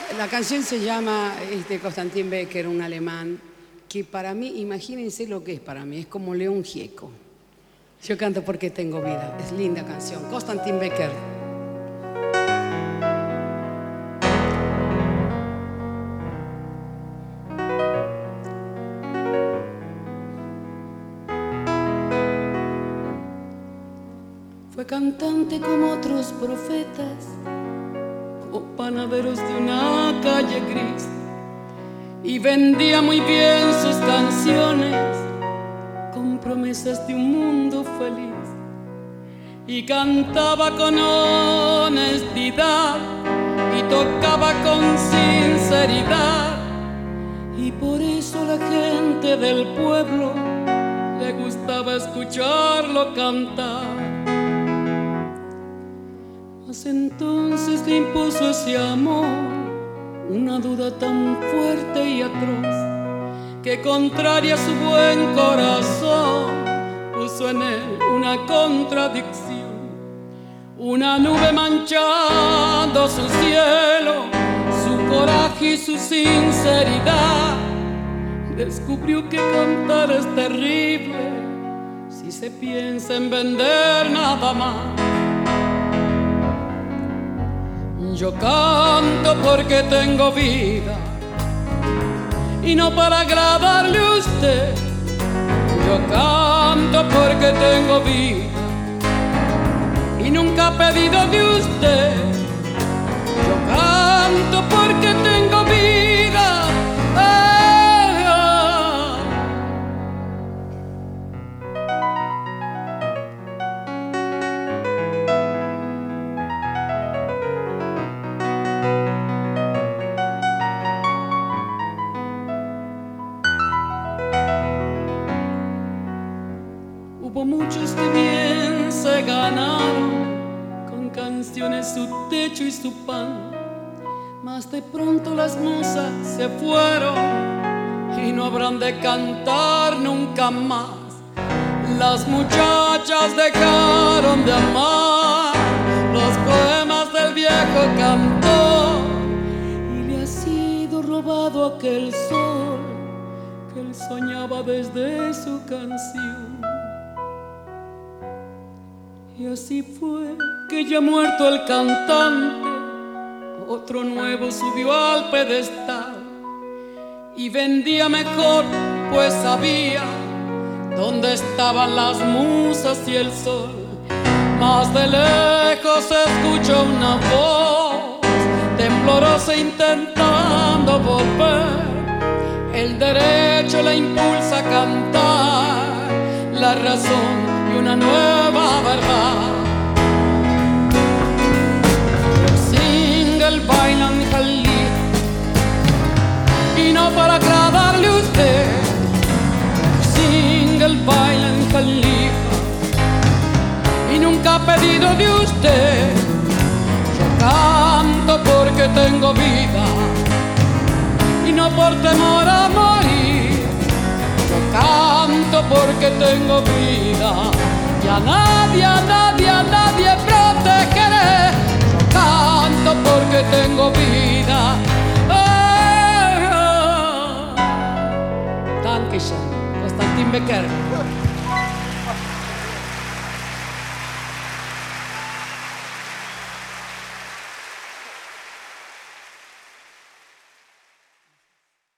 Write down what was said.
La canción se llama Constantin Becker, un alemán, que para mí, imagínense lo que es para mí, es como León Gieco. Yo canto porque tengo vida, es linda canción. Constantin Becker. Fue cantante como otros profetas, como panaderos de una calle gris, y vendía muy bien sus canciones con promesas de un mundo feliz, y cantaba con honestidad y tocaba con sinceridad, y por eso la gente del pueblo le gustaba escucharlo cantar. Mas entonces le impuso ese amor una duda tan fuerte y atroz, que contraria a su buen corazón puso en él una contradicción. Una nube manchando su cielo, su coraje y su sinceridad. Descubrió que cantar es terrible si se piensa en vender nada más. Yo canto porque tengo vida y no para agradarle a usted. Yo canto porque tengo vida y nunca he pedido de usted. Yo canto porque tengo vida. Hubo muchos que bien se ganaron con canciones su techo y su pan, mas de pronto las musas se fueron y no habrán de cantar nunca más. Las muchachas dejaron de amar los poemas del viejo cantor, y le ha sido robado aquel sol que él soñaba desde su canción. Y así fue que ya muerto el cantante, otro nuevo subió al pedestal, y vendía mejor pues sabía dónde estaban las musas y el sol. Más de lejos se escuchó una voz temblorosa intentando volver. El derecho la impulsa a cantar, la razón y una nueva verdad. Single bailan jalí y no para agradarle a usted. Single bailan jalí y nunca he pedido de usted. Yo canto porque tengo vida y no por temor a morir. Yo canto porque tengo vida y a nadie